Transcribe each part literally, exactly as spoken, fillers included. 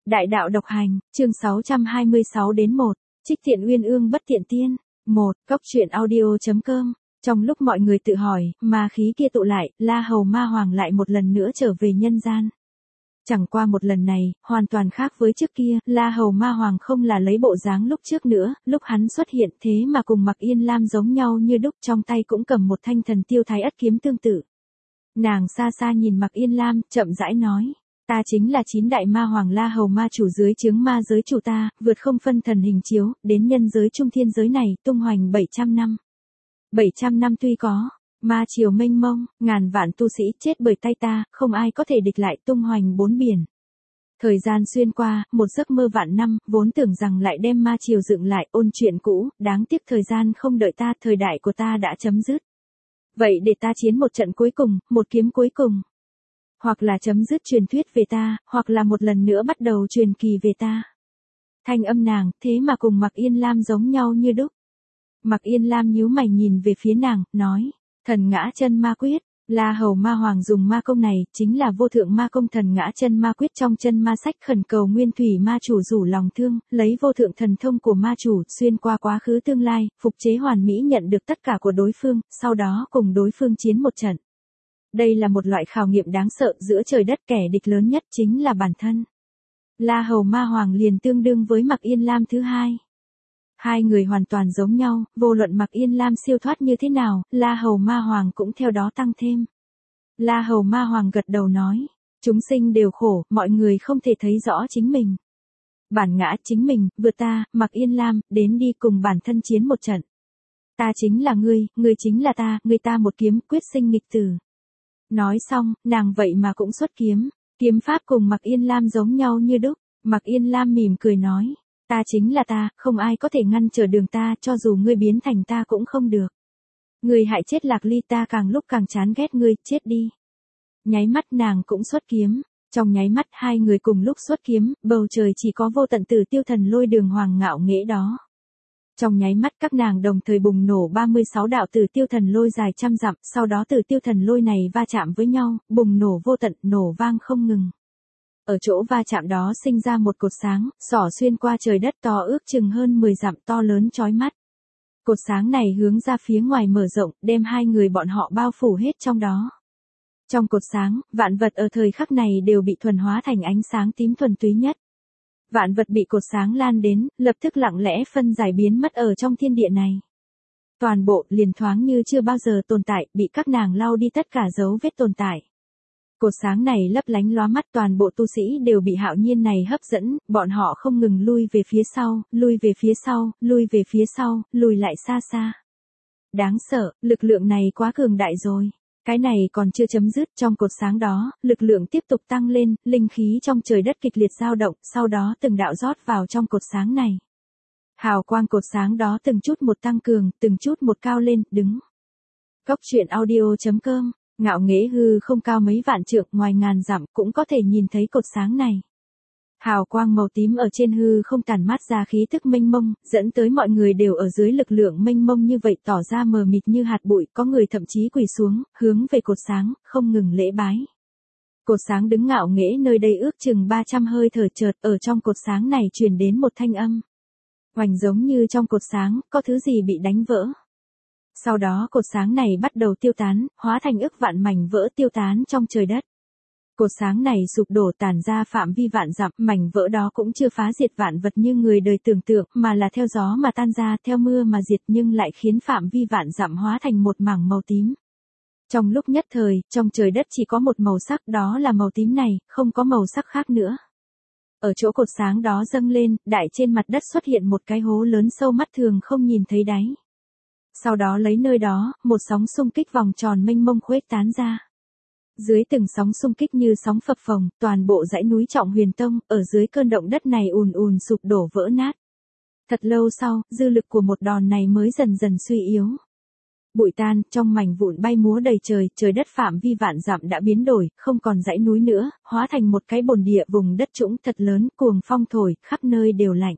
Đại đạo độc hành, chương sáu trăm hai mươi sáu đến một, trích tiện uyên ương bất tiện tiên. một. Cốc truyện audio.com. Trong lúc mọi người tự hỏi, ma khí kia tụ lại, La Hầu Ma Hoàng lại một lần nữa trở về nhân gian. Chẳng qua một lần này, hoàn toàn khác với trước kia, La Hầu Ma Hoàng không là lấy bộ dáng lúc trước nữa, lúc hắn xuất hiện thế mà cùng Mạc Yên Lam giống nhau như đúc, trong tay cũng cầm một thanh thần tiêu thái ất kiếm tương tự. Nàng xa xa nhìn Mạc Yên Lam, chậm rãi nói. Ta chính là chín đại ma hoàng La Hầu ma chủ dưới chướng ma giới chủ ta, vượt không phân thần hình chiếu, đến nhân giới trung thiên giới này, tung hoành bảy trăm năm. bảy trăm năm tuy có, ma triều mênh mông, ngàn vạn tu sĩ chết bởi tay ta, không ai có thể địch lại tung hoành bốn biển. Thời gian xuyên qua, một giấc mơ vạn năm, vốn tưởng rằng lại đem ma triều dựng lại, ôn chuyện cũ, đáng tiếc thời gian không đợi ta, thời đại của ta đã chấm dứt. Vậy để ta chiến một trận cuối cùng, một kiếm cuối cùng. Hoặc là chấm dứt truyền thuyết về ta, hoặc là một lần nữa bắt đầu truyền kỳ về ta. Thanh âm nàng, thế mà cùng Mạc Yên Lam giống nhau như đúc. Mạc Yên Lam nhíu mày nhìn về phía nàng, nói, thần ngã chân ma quyết, La Hầu Ma Hoàng dùng ma công này, chính là vô thượng ma công thần ngã chân ma quyết trong chân ma sách khẩn cầu nguyên thủy ma chủ rủ lòng thương, lấy vô thượng thần thông của ma chủ, xuyên qua quá khứ tương lai, phục chế hoàn mỹ nhận được tất cả của đối phương, sau đó cùng đối phương chiến một trận. Đây là một loại khảo nghiệm đáng sợ giữa trời đất, kẻ địch lớn nhất chính là bản thân. La Hầu Ma Hoàng liền tương đương với Mạc Yên Lam thứ hai. Hai người hoàn toàn giống nhau, vô luận Mạc Yên Lam siêu thoát như thế nào, La Hầu Ma Hoàng cũng theo đó tăng thêm. La Hầu Ma Hoàng gật đầu nói, chúng sinh đều khổ, mọi người không thể thấy rõ chính mình. Bản ngã chính mình, vượt ta, Mạc Yên Lam, đến đi cùng bản thân chiến một trận. Ta chính là ngươi, ngươi chính là ta, ngươi ta một kiếm, quyết sinh nghịch tử. Nói xong, nàng vậy mà cũng xuất kiếm, kiếm pháp cùng Mạc Yên Lam giống nhau như đúc. Mạc Yên Lam mỉm cười nói, ta chính là ta, không ai có thể ngăn trở đường ta, cho dù ngươi biến thành ta cũng không được. Ngươi hại chết Lạc Ly, ta càng lúc càng chán ghét ngươi, chết đi. Nháy mắt nàng cũng xuất kiếm, trong nháy mắt hai người cùng lúc xuất kiếm, bầu trời chỉ có vô tận Tử Tiêu Thần Lôi đường hoàng ngạo nghễ đó. Trong nháy mắt các nàng đồng thời bùng nổ ba mươi sáu đạo Tử Tiêu Thần Lôi dài trăm dặm, sau đó Tử Tiêu Thần Lôi này va chạm với nhau, bùng nổ vô tận, nổ vang không ngừng. Ở chỗ va chạm đó sinh ra một cột sáng, xỏ xuyên qua trời đất to ước chừng hơn mười dặm, to lớn chói mắt. Cột sáng này hướng ra phía ngoài mở rộng, đem hai người bọn họ bao phủ hết trong đó. Trong cột sáng, vạn vật ở thời khắc này đều bị thuần hóa thành ánh sáng tím thuần túy nhất. Vạn vật bị cột sáng lan đến, lập tức lặng lẽ phân giải biến mất ở trong thiên địa này. Toàn bộ liền thoáng như chưa bao giờ tồn tại, bị các nàng lau đi tất cả dấu vết tồn tại. Cột sáng này lấp lánh lóa mắt, toàn bộ tu sĩ đều bị hạo nhiên này hấp dẫn, bọn họ không ngừng lui về phía sau, lui về phía sau, lui về phía sau, lùi lại xa xa. Đáng sợ, lực lượng này quá cường đại rồi. Cái này còn chưa chấm dứt, trong cột sáng đó, lực lượng tiếp tục tăng lên, linh khí trong trời đất kịch liệt dao động, sau đó từng đạo rót vào trong cột sáng này. Hào quang cột sáng đó từng chút một tăng cường, từng chút một cao lên, đứng. Cốc truyện audio.com, ngạo nghễ hư không cao mấy vạn trượng, ngoài ngàn dặm cũng có thể nhìn thấy cột sáng này. Hào quang màu tím ở trên hư không tản mát ra khí thức mênh mông, dẫn tới mọi người đều ở dưới lực lượng mênh mông như vậy tỏ ra mờ mịt như hạt bụi, có người thậm chí quỳ xuống, hướng về cột sáng, không ngừng lễ bái. Cột sáng đứng ngạo nghễ nơi đây ước chừng ba trăm hơi thở, chợt ở trong cột sáng này truyền đến một thanh âm. Oành, giống như trong cột sáng, có thứ gì bị đánh vỡ. Sau đó cột sáng này bắt đầu tiêu tán, hóa thành ức vạn mảnh vỡ tiêu tán trong trời đất. Cột sáng này sụp đổ tản ra phạm vi vạn dặm, mảnh vỡ đó cũng chưa phá diệt vạn vật như người đời tưởng tượng, mà là theo gió mà tan ra, theo mưa mà diệt, nhưng lại khiến phạm vi vạn dặm hóa thành một mảng màu tím. Trong lúc nhất thời, trong trời đất chỉ có một màu sắc, đó là màu tím này, không có màu sắc khác nữa. Ở chỗ cột sáng đó dâng lên, đại trên mặt đất xuất hiện một cái hố lớn sâu mắt thường không nhìn thấy đáy. Sau đó lấy nơi đó, một sóng xung kích vòng tròn mênh mông khuếch tán ra. Dưới từng sóng xung kích như sóng phập phồng, toàn bộ dãy núi Trọng Huyền Tông, ở dưới cơn động đất này ùn ùn sụp đổ vỡ nát. Thật lâu sau, dư lực của một đòn này mới dần dần suy yếu. Bụi tan, trong mảnh vụn bay múa đầy trời, trời đất phạm vi vạn dặm đã biến đổi, không còn dãy núi nữa, hóa thành một cái bồn địa vùng đất trũng thật lớn, cuồng phong thổi, khắp nơi đều lạnh.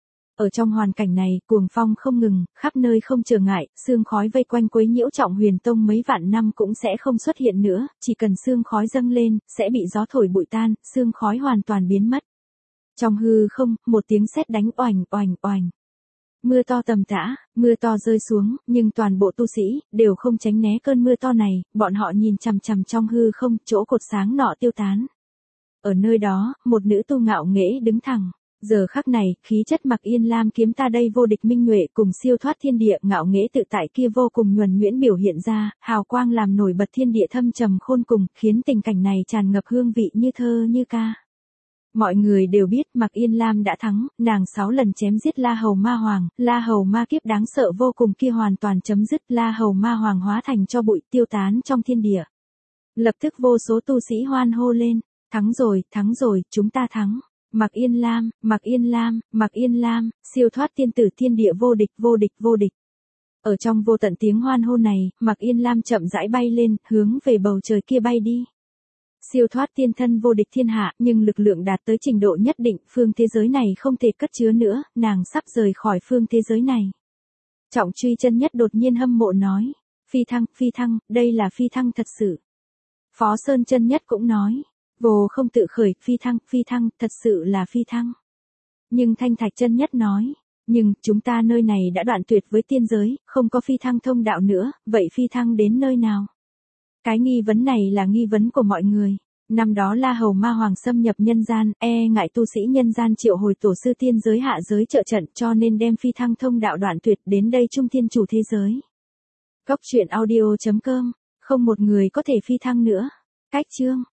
Ở trong hoàn cảnh này, cuồng phong không ngừng, khắp nơi không trở ngại, sương khói vây quanh quấy nhiễu Trọng Huyền Tông mấy vạn năm cũng sẽ không xuất hiện nữa, chỉ cần sương khói dâng lên, sẽ bị gió thổi bụi tan, sương khói hoàn toàn biến mất. Trong hư không, một tiếng sét đánh oành oành oành. Mưa to tầm tã, mưa to rơi xuống, nhưng toàn bộ tu sĩ, đều không tránh né cơn mưa to này, bọn họ nhìn chằm chằm trong hư không, chỗ cột sáng nọ tiêu tán. Ở nơi đó, một nữ tu ngạo nghễ đứng thẳng. Giờ khắc này, khí chất mặc yên lam kiếm ta đây vô địch minh nhuệ cùng siêu thoát thiên địa ngạo nghễ tự tại kia vô cùng nhuần nhuyễn biểu hiện ra, hào quang làm nổi bật thiên địa thâm trầm khôn cùng, khiến tình cảnh này tràn ngập hương vị như thơ như ca. Mọi người đều biết Mạc Yên Lam đã thắng, nàng sáu lần chém giết La Hầu Ma Hoàng, La Hầu Ma kiếp đáng sợ vô cùng kia hoàn toàn chấm dứt, La Hầu Ma Hoàng hóa thành cho bụi tiêu tán trong thiên địa. Lập tức vô số tu sĩ hoan hô lên, thắng rồi, thắng rồi, chúng ta thắng. Mạc Yên Lam, Mạc Yên Lam, Mạc Yên Lam, siêu thoát tiên tử thiên địa vô địch vô địch vô địch. Ở trong vô tận tiếng hoan hô này, Mạc Yên Lam chậm rãi bay lên, hướng về bầu trời kia bay đi. Siêu thoát tiên thân vô địch thiên hạ, nhưng lực lượng đạt tới trình độ nhất định, phương thế giới này không thể cất chứa nữa, nàng sắp rời khỏi phương thế giới này. Trọng Truy chân nhất đột nhiên hâm mộ nói, phi thăng, phi thăng, đây là phi thăng thật sự. Phó Sơn chân nhất cũng nói, vô không tự khởi, phi thăng, phi thăng, thật sự là phi thăng. Nhưng Thanh Thạch chân nhất nói, nhưng chúng ta nơi này đã đoạn tuyệt với tiên giới, không có phi thăng thông đạo nữa, vậy phi thăng đến nơi nào? Cái nghi vấn này là nghi vấn của mọi người. Năm đó La Hầu Ma Hoàng xâm nhập nhân gian, e ngại tu sĩ nhân gian triệu hồi tổ sư tiên giới hạ giới trợ trận cho nên đem phi thăng thông đạo đoạn tuyệt đến đây trung thiên chủ thế giới. Góc truyện audio chấm com, không một người có thể phi thăng nữa. Cách chương